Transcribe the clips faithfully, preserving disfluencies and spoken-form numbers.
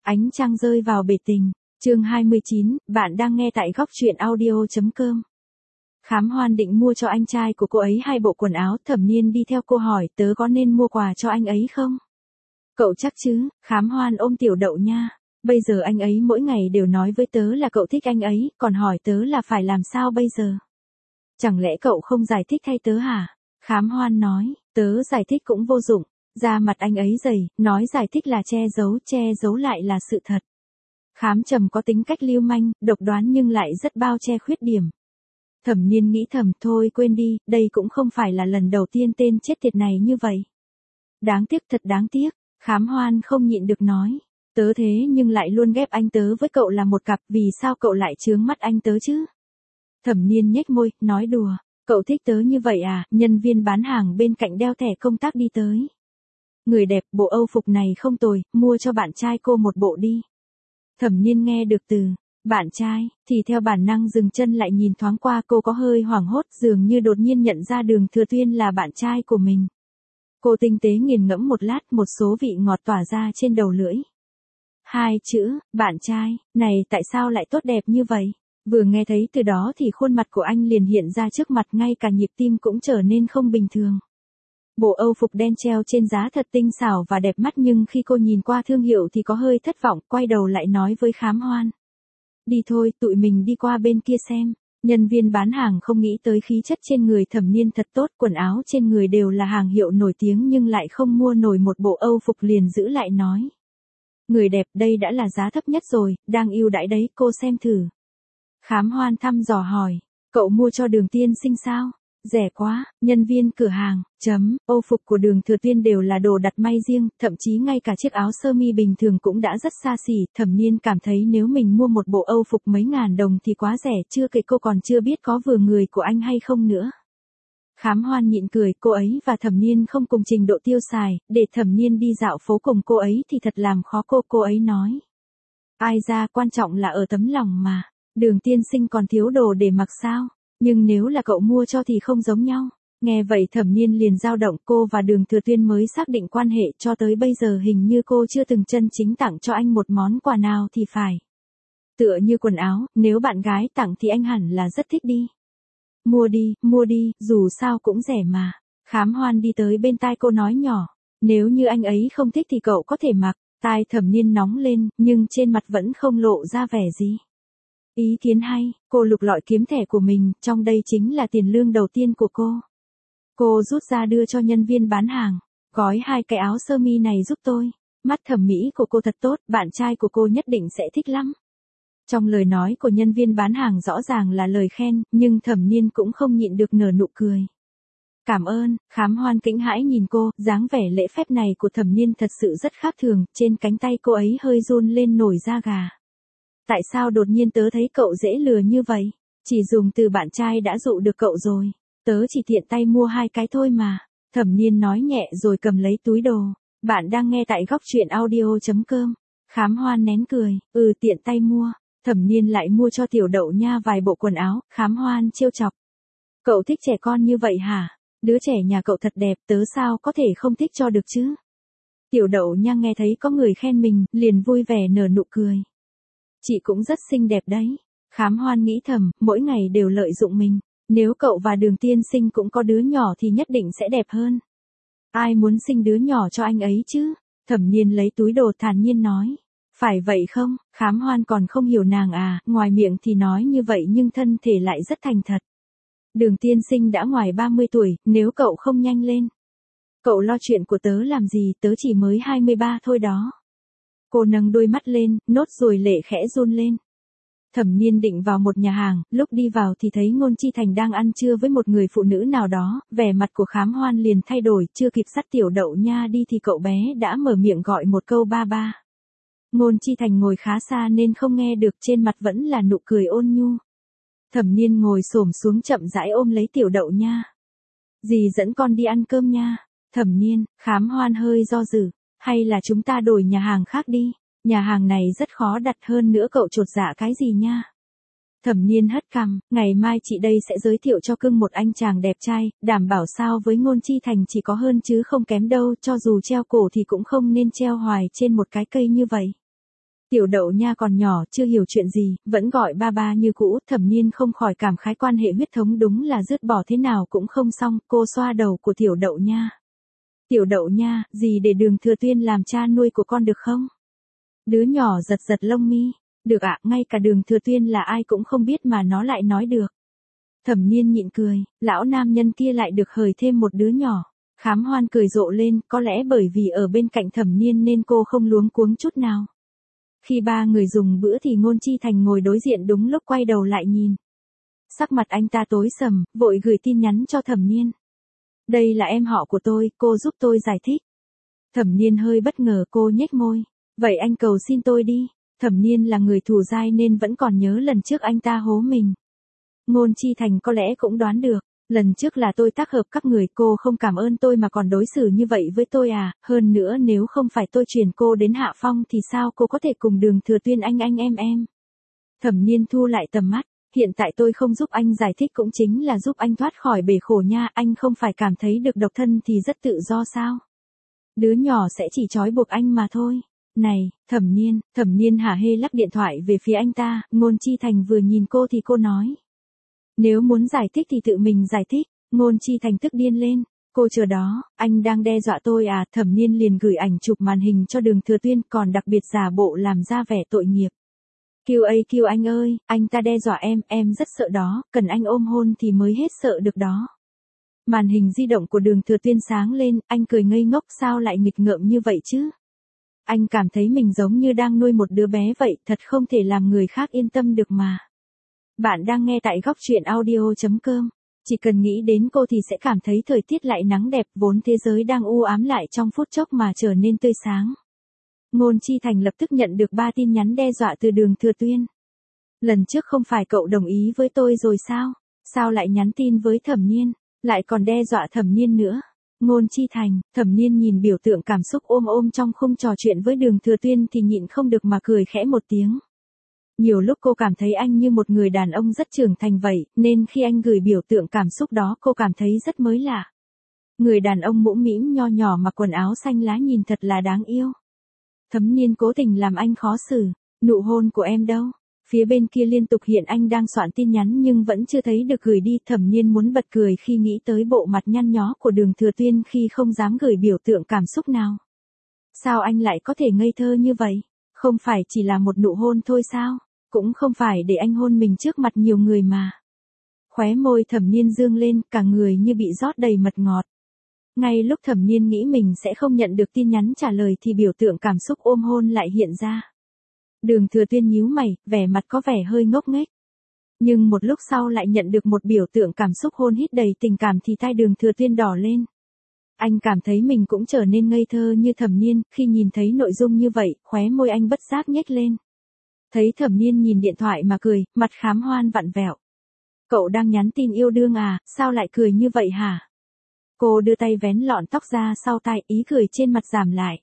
Ánh trăng rơi vào bể tình. Chương hai mươi chín, bạn đang nghe tại góc truyện audio chấm com. Khám Hoan định mua cho anh trai của cô ấy hai bộ quần áo, Thẩm Niên đi theo cô hỏi tớ có nên mua quà cho anh ấy không? Cậu chắc chứ? Khám Hoan ôm Tiểu Đậu Nha. Bây giờ anh ấy mỗi ngày đều nói với tớ là cậu thích anh ấy, còn hỏi tớ là phải làm sao bây giờ? Chẳng lẽ cậu không giải thích thay tớ hả? Khám Hoan nói, tớ giải thích cũng vô dụng. Da mặt anh ấy dày, nói giải thích là che giấu, che giấu lại là sự thật. Khám Trầm có tính cách lưu manh, độc đoán nhưng lại rất bao che khuyết điểm. Thẩm Niên nghĩ thầm, thôi quên đi, đây cũng không phải là lần đầu tiên tên chết tiệt này như vậy. Đáng tiếc, thật đáng tiếc. Khám Hoan không nhịn được nói, tớ thế nhưng lại luôn ghép anh tớ với cậu là một cặp, vì sao cậu lại chướng mắt anh tớ chứ? Thẩm Niên nhếch môi, nói đùa, cậu thích tớ như vậy à? Nhân viên bán hàng bên cạnh đeo thẻ công tác đi tới. Người đẹp, bộ Âu phục này không tồi, mua cho bạn trai cô một bộ đi. Thẩm Niên nghe được từ bạn trai, thì theo bản năng dừng chân lại nhìn thoáng qua, cô có hơi hoảng hốt, dường như đột nhiên nhận ra Đường Thừa Tuyên là bạn trai của mình. Cô tinh tế nghiền ngẫm một lát, một số vị ngọt tỏa ra trên đầu lưỡi. Hai chữ, bạn trai, này tại sao lại tốt đẹp như vậy? Vừa nghe thấy từ đó thì khuôn mặt của anh liền hiện ra trước mặt, ngay cả nhịp tim cũng trở nên không bình thường. Bộ Âu phục đen treo trên giá thật tinh xảo và đẹp mắt, nhưng khi cô nhìn qua thương hiệu thì có hơi thất vọng, quay đầu lại nói với Khám Hoan. Đi thôi, tụi mình đi qua bên kia xem. Nhân viên bán hàng không nghĩ tới khí chất trên người Thẩm Niên thật tốt, quần áo trên người đều là hàng hiệu nổi tiếng nhưng lại không mua nổi một bộ Âu phục, liền giữ lại nói. Người đẹp, đây đã là giá thấp nhất rồi, đang ưu đãi đấy, cô xem thử. Khám Hoan thăm dò hỏi, cậu mua cho Đường tiên sinh sao? Rẻ quá. Nhân viên cửa hàng, chấm, Âu phục của Đường Thừa Tuyên đều là đồ đặt may riêng, thậm chí ngay cả chiếc áo sơ mi bình thường cũng đã rất xa xỉ. Thẩm Niên cảm thấy nếu mình mua một bộ Âu phục mấy ngàn đồng thì quá rẻ, chưa kể cô còn chưa biết có vừa người của anh hay không nữa. Khám Hoan nhịn cười, cô ấy và Thẩm Niên không cùng trình độ tiêu xài, để Thẩm Niên đi dạo phố cùng cô ấy thì thật làm khó cô. Cô ấy nói, ai ra, quan trọng là ở tấm lòng mà. Đường tiên sinh còn thiếu đồ để mặc sao? Nhưng nếu là cậu mua cho thì không giống nhau. Nghe vậy Thẩm Niên liền dao động, cô và Đường Thừa Tuyên mới xác định quan hệ, cho tới bây giờ hình như cô chưa từng chân chính tặng cho anh một món quà nào thì phải. Tựa như quần áo, nếu bạn gái tặng thì anh hẳn là rất thích đi. Mua đi, mua đi, dù sao cũng rẻ mà. Khám Hoan đi tới bên tai cô nói nhỏ, nếu như anh ấy không thích thì cậu có thể mặc. Tai Thẩm Niên nóng lên, nhưng trên mặt vẫn không lộ ra vẻ gì. Ý kiến hay. Cô lục lọi kiếm thẻ của mình, trong đây chính là tiền lương đầu tiên của cô. Cô rút ra đưa cho nhân viên bán hàng, gói hai cái áo sơ mi này giúp tôi. Mắt thẩm mỹ của cô thật tốt, bạn trai của cô nhất định sẽ thích lắm. Trong lời nói của nhân viên bán hàng rõ ràng là lời khen, nhưng Thẩm Niên cũng không nhịn được nở nụ cười. Cảm ơn. Khám Hoan kinh hãi nhìn cô, dáng vẻ lễ phép này của Thẩm Niên thật sự rất khác thường, trên cánh tay cô ấy hơi run lên nổi da gà. Tại sao đột nhiên tớ thấy cậu dễ lừa như vậy? Chỉ dùng từ bạn trai đã dụ được cậu rồi. Tớ chỉ tiện tay mua hai cái thôi mà. Thẩm Niên nói nhẹ rồi cầm lấy túi đồ. Bạn đang nghe tại góc truyện audio chấm com. Khám Hoan nén cười, ừ tiện tay mua. Thẩm Niên lại mua cho Tiểu Đậu Nha vài bộ quần áo. Khám Hoan trêu chọc. Cậu thích trẻ con như vậy hả? Đứa trẻ nhà cậu thật đẹp, tớ sao có thể không thích cho được chứ? Tiểu Đậu Nha nghe thấy có người khen mình, liền vui vẻ nở nụ cười. Chị cũng rất xinh đẹp đấy. Khám Hoan nghĩ thầm, mỗi ngày đều lợi dụng mình. Nếu cậu và Đường tiên sinh cũng có đứa nhỏ thì nhất định sẽ đẹp hơn. Ai muốn sinh đứa nhỏ cho anh ấy chứ? Thẩm Niên lấy túi đồ thản nhiên nói. Phải vậy không? Khám Hoan còn không hiểu nàng à, ngoài miệng thì nói như vậy nhưng thân thể lại rất thành thật. Đường tiên sinh đã ngoài ba mươi tuổi, nếu cậu không nhanh lên. Cậu lo chuyện của tớ làm gì, tớ chỉ mới hai mươi ba thôi đó. Cô nâng đôi mắt lên, nốt ruồi lệ khẽ run lên. Thẩm Niên định vào một nhà hàng, lúc đi vào thì thấy Ngôn Chi Thành đang ăn trưa với một người phụ nữ nào đó, vẻ mặt của Khám Hoan liền thay đổi, chưa kịp dắt Tiểu Đậu Nha đi thì cậu bé đã mở miệng gọi một câu ba ba. Ngôn Chi Thành ngồi khá xa nên không nghe được, trên mặt vẫn là nụ cười ôn nhu. Thẩm Niên ngồi xổm xuống chậm rãi ôm lấy Tiểu Đậu Nha. Dì dẫn con đi ăn cơm nha. Thẩm Niên. Khám Hoan hơi do dự. Hay là chúng ta đổi nhà hàng khác đi, nhà hàng này rất khó đặt, hơn nữa cậu chột dạ cái gì nha. Thẩm Niên hất cằm, ngày mai chị đây sẽ giới thiệu cho cưng một anh chàng đẹp trai, đảm bảo sao với Ngôn Chi Thành chỉ có hơn chứ không kém đâu, cho dù treo cổ thì cũng không nên treo hoài trên một cái cây như vậy. Tiểu Đậu Nha còn nhỏ, chưa hiểu chuyện gì, vẫn gọi ba ba như cũ, Thẩm Niên không khỏi cảm khái quan hệ huyết thống đúng là dứt bỏ thế nào cũng không xong, cô xoa đầu của Tiểu Đậu Nha. Tiểu Đậu Nha, gì để Đường Thừa Tuyên làm cha nuôi của con được không? Đứa nhỏ giật giật lông mi, được ạ, ngay cả Đường Thừa Tuyên là ai cũng không biết mà nó lại nói được. Thẩm Niên nhịn cười, lão nam nhân kia lại được hời thêm một đứa nhỏ. Khám Hoan cười rộ lên, có lẽ bởi vì ở bên cạnh Thẩm Niên nên cô không luống cuống chút nào. Khi ba người dùng bữa thì Ngôn Chi Thành ngồi đối diện đúng lúc quay đầu lại nhìn. Sắc mặt anh ta tối sầm, vội gửi tin nhắn cho Thẩm Niên. Đây là em họ của tôi, cô giúp tôi giải thích. Thẩm Niên hơi bất ngờ, cô nhếch môi. Vậy anh cầu xin tôi đi. Thẩm Niên là người thù dai nên vẫn còn nhớ lần trước anh ta hố mình. Ngôn Chi Thành có lẽ cũng đoán được. Lần trước là tôi tác hợp các người, cô không cảm ơn tôi mà còn đối xử như vậy với tôi à, hơn nữa nếu không phải tôi chuyển cô đến Hạ Phong thì sao cô có thể cùng Đường Thừa Tuyên anh anh em em. Thẩm Niên thu lại tầm mắt, hiện tại tôi không giúp anh giải thích cũng chính là giúp anh thoát khỏi bể khổ nha, anh không phải cảm thấy được độc thân thì rất tự do sao. Đứa nhỏ sẽ chỉ trói buộc anh mà thôi. Này, Thẩm Niên, Thẩm Niên hả hê lắc điện thoại về phía anh ta, Ngôn Chi Thành vừa nhìn cô thì cô nói. Nếu muốn giải thích thì tự mình giải thích, Ngôn Chi Thành tức điên lên, cô chờ đó, anh đang đe dọa tôi à, Thẩm Niên liền gửi ảnh chụp màn hình cho Đường Thừa Tuyên còn đặc biệt giả bộ làm ra vẻ tội nghiệp. Kêu ấy kêu anh ơi, anh ta đe dọa em, em rất sợ đó, cần anh ôm hôn thì mới hết sợ được đó. Màn hình di động của Đường Thừa Tuyên sáng lên, anh cười ngây ngốc sao lại nghịch ngợm như vậy chứ? Anh cảm thấy mình giống như đang nuôi một đứa bé vậy, thật không thể làm người khác yên tâm được mà. Bạn đang nghe tại góc truyện audio chấm com. Chỉ cần nghĩ đến cô thì sẽ cảm thấy thời tiết lại nắng đẹp, vốn thế giới đang u ám lại trong phút chốc mà trở nên tươi sáng. Ngôn Chi Thành lập tức nhận được ba tin nhắn đe dọa từ Đường Thừa Tuyên. Lần trước không phải cậu đồng ý với tôi rồi sao? Sao lại nhắn tin với Thẩm Niên, lại còn đe dọa Thẩm Niên nữa? Ngôn Chi Thành, Thẩm Niên nhìn biểu tượng cảm xúc ôm ôm trong khung trò chuyện với Đường Thừa Tuyên thì nhịn không được mà cười khẽ một tiếng. Nhiều lúc cô cảm thấy anh như một người đàn ông rất trưởng thành vậy, nên khi anh gửi biểu tượng cảm xúc đó cô cảm thấy rất mới lạ. Người đàn ông mũm mĩm nho nhỏ mặc quần áo xanh lá nhìn thật là đáng yêu. Thẩm Niên cố tình làm anh khó xử, nụ hôn của em đâu? Phía bên kia liên tục hiện anh đang soạn tin nhắn nhưng vẫn chưa thấy được gửi đi. Thẩm Niên muốn bật cười khi nghĩ tới bộ mặt nhăn nhó của Đường Thừa Tuyên khi không dám gửi biểu tượng cảm xúc nào. Sao anh lại có thể ngây thơ như vậy? Không phải chỉ là một nụ hôn thôi sao? Cũng không phải để anh hôn mình trước mặt nhiều người mà. Khóe môi Thẩm Niên dương lên, cả người như bị rót đầy mật ngọt. Ngay lúc Thẩm Niên nghĩ mình sẽ không nhận được tin nhắn trả lời thì biểu tượng cảm xúc ôm hôn lại hiện ra. Đường Thừa Tuyên nhíu mày, vẻ mặt có vẻ hơi ngốc nghếch. Nhưng một lúc sau lại nhận được một biểu tượng cảm xúc hôn hít đầy tình cảm thì tai Đường Thừa Tuyên đỏ lên. Anh cảm thấy mình cũng trở nên ngây thơ như Thẩm Niên, khi nhìn thấy nội dung như vậy, khóe môi anh bất giác nhếch lên. Thấy Thẩm Niên nhìn điện thoại mà cười, mặt Khám Hoan vặn vẹo. Cậu đang nhắn tin yêu đương à, sao lại cười như vậy hả? Cô đưa tay vén lọn tóc ra sau tai, ý cười trên mặt giảm lại.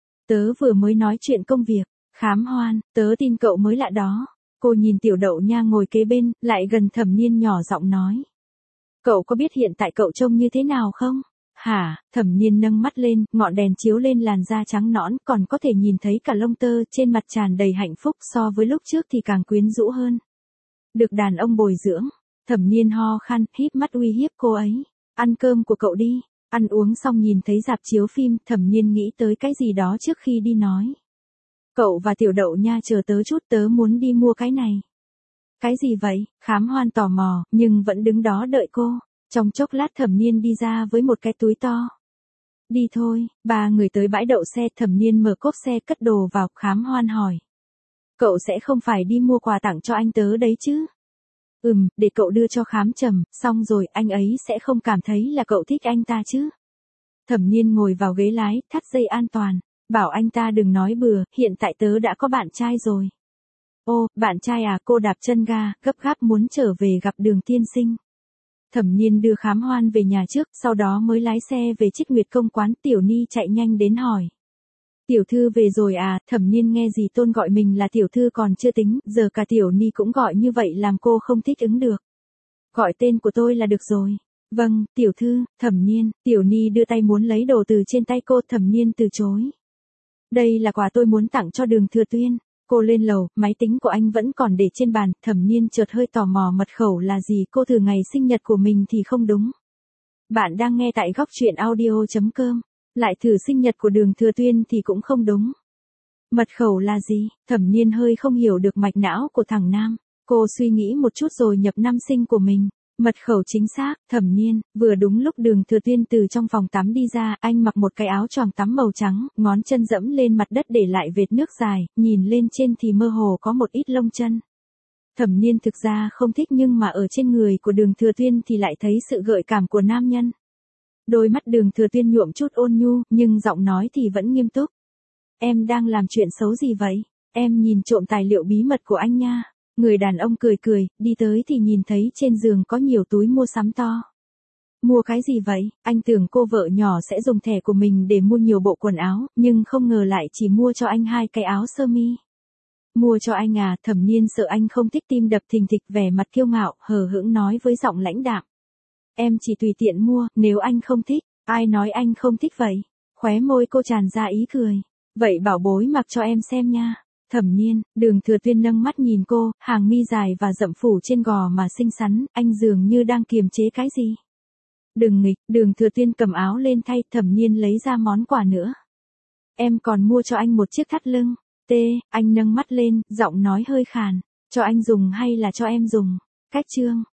Tớ vừa mới nói chuyện công việc. Khám Hoan, tớ tin cậu mới lạ đó. Cô nhìn Tiểu Đậu Nha ngồi kế bên, lại gần Thẩm Niên nhỏ giọng nói. Cậu có biết hiện tại cậu trông như thế nào không? Hả? Thẩm Niên nâng mắt lên, ngọn đèn chiếu lên làn da trắng nõn, còn có thể nhìn thấy cả lông tơ, trên mặt tràn đầy hạnh phúc, so với lúc trước thì càng quyến rũ hơn. Được đàn ông bồi dưỡng. Thẩm Niên ho khan, híp mắt uy hiếp cô ấy. Ăn cơm của cậu đi. Ăn uống xong nhìn thấy rạp chiếu phim, Thẩm Niên nghĩ tới cái gì đó trước khi đi nói. Cậu và Tiểu Đậu Nha chờ tớ chút, tớ muốn đi mua cái này. Cái gì vậy? Khám Hoan tò mò, nhưng vẫn đứng đó đợi cô. Trong chốc lát Thẩm Niên đi ra với một cái túi to. Đi thôi, ba người tới bãi đậu xe, Thẩm Niên mở cốp xe cất đồ vào, Khám Hoan hỏi. Cậu sẽ không phải đi mua quà tặng cho anh tớ đấy chứ? Ừm, để cậu đưa cho Khám Trầm, xong rồi anh ấy sẽ không cảm thấy là cậu thích anh ta chứ? Thẩm Niên ngồi vào ghế lái, thắt dây an toàn. Bảo anh ta đừng nói bừa, hiện tại tớ đã có bạn trai rồi. Ô, bạn trai à, cô đạp chân ga, gấp gáp muốn trở về gặp Đường tiên sinh. Thẩm Niên đưa Khám Hoan về nhà trước, sau đó mới lái xe về Trích Nguyệt Công quán. Tiểu Ni chạy nhanh đến hỏi. Tiểu thư về rồi à? Thẩm Niên nghe dì Tôn gọi mình là tiểu thư còn chưa tính, giờ cả Tiểu Ni cũng gọi như vậy làm cô không thích ứng được. Gọi tên của tôi là được rồi. Vâng, tiểu thư. Thẩm Niên. Tiểu Ni đưa tay muốn lấy đồ từ trên tay cô, Thẩm Niên từ chối. Đây là quà tôi muốn tặng cho Đường Thừa Tuyên. Cô lên lầu, máy tính của anh vẫn còn để trên bàn, Thẩm Niên chợt hơi tò mò mật khẩu là gì, cô thử ngày sinh nhật của mình thì không đúng. Bạn đang nghe tại góc truyện audio.com, lại thử sinh nhật của Đường Thừa Tuyên thì cũng không đúng. Mật khẩu là gì? Thẩm Niên hơi không hiểu được mạch não của thằng Nam. Cô suy nghĩ một chút rồi nhập năm sinh của mình. Mật khẩu chính xác, Thẩm Niên, vừa đúng lúc Đường Thừa Tuyên từ trong phòng tắm đi ra, anh mặc một cái áo choàng tắm màu trắng, ngón chân dẫm lên mặt đất để lại vệt nước dài, nhìn lên trên thì mơ hồ có một ít lông chân. Thẩm Niên thực ra không thích nhưng mà ở trên người của Đường Thừa Tuyên thì lại thấy sự gợi cảm của nam nhân. Đôi mắt Đường Thừa Tuyên nhuộm chút ôn nhu, nhưng giọng nói thì vẫn nghiêm túc. Em đang làm chuyện xấu gì vậy? Em nhìn trộm tài liệu bí mật của anh nha. Người đàn ông cười cười, đi tới thì nhìn thấy trên giường có nhiều túi mua sắm to. Mua cái gì vậy? Anh tưởng cô vợ nhỏ sẽ dùng thẻ của mình để mua nhiều bộ quần áo, nhưng không ngờ lại chỉ mua cho anh hai cái áo sơ mi. Mua cho anh à? Thẩm Niên sợ anh không thích, tim đập thình thịch, vẻ mặt kiêu ngạo, hờ hững nói với giọng lãnh đạm. Em chỉ tùy tiện mua, nếu anh không thích, ai nói anh không thích vậy? Khóe môi cô tràn ra ý cười. Vậy bảo bối mặc cho em xem nha. Thẩm Niên, Đường Thừa Tuyên nâng mắt nhìn cô, hàng mi dài và rậm phủ trên gò mà xinh xắn, anh dường như đang kiềm chế cái gì. Đừng nghịch, Đường Thừa Tuyên cầm áo lên thay, Thẩm Niên lấy ra món quà nữa. Em còn mua cho anh một chiếc thắt lưng. T, anh nâng mắt lên, giọng nói hơi khàn. Cho anh dùng hay là cho em dùng? Cách chương.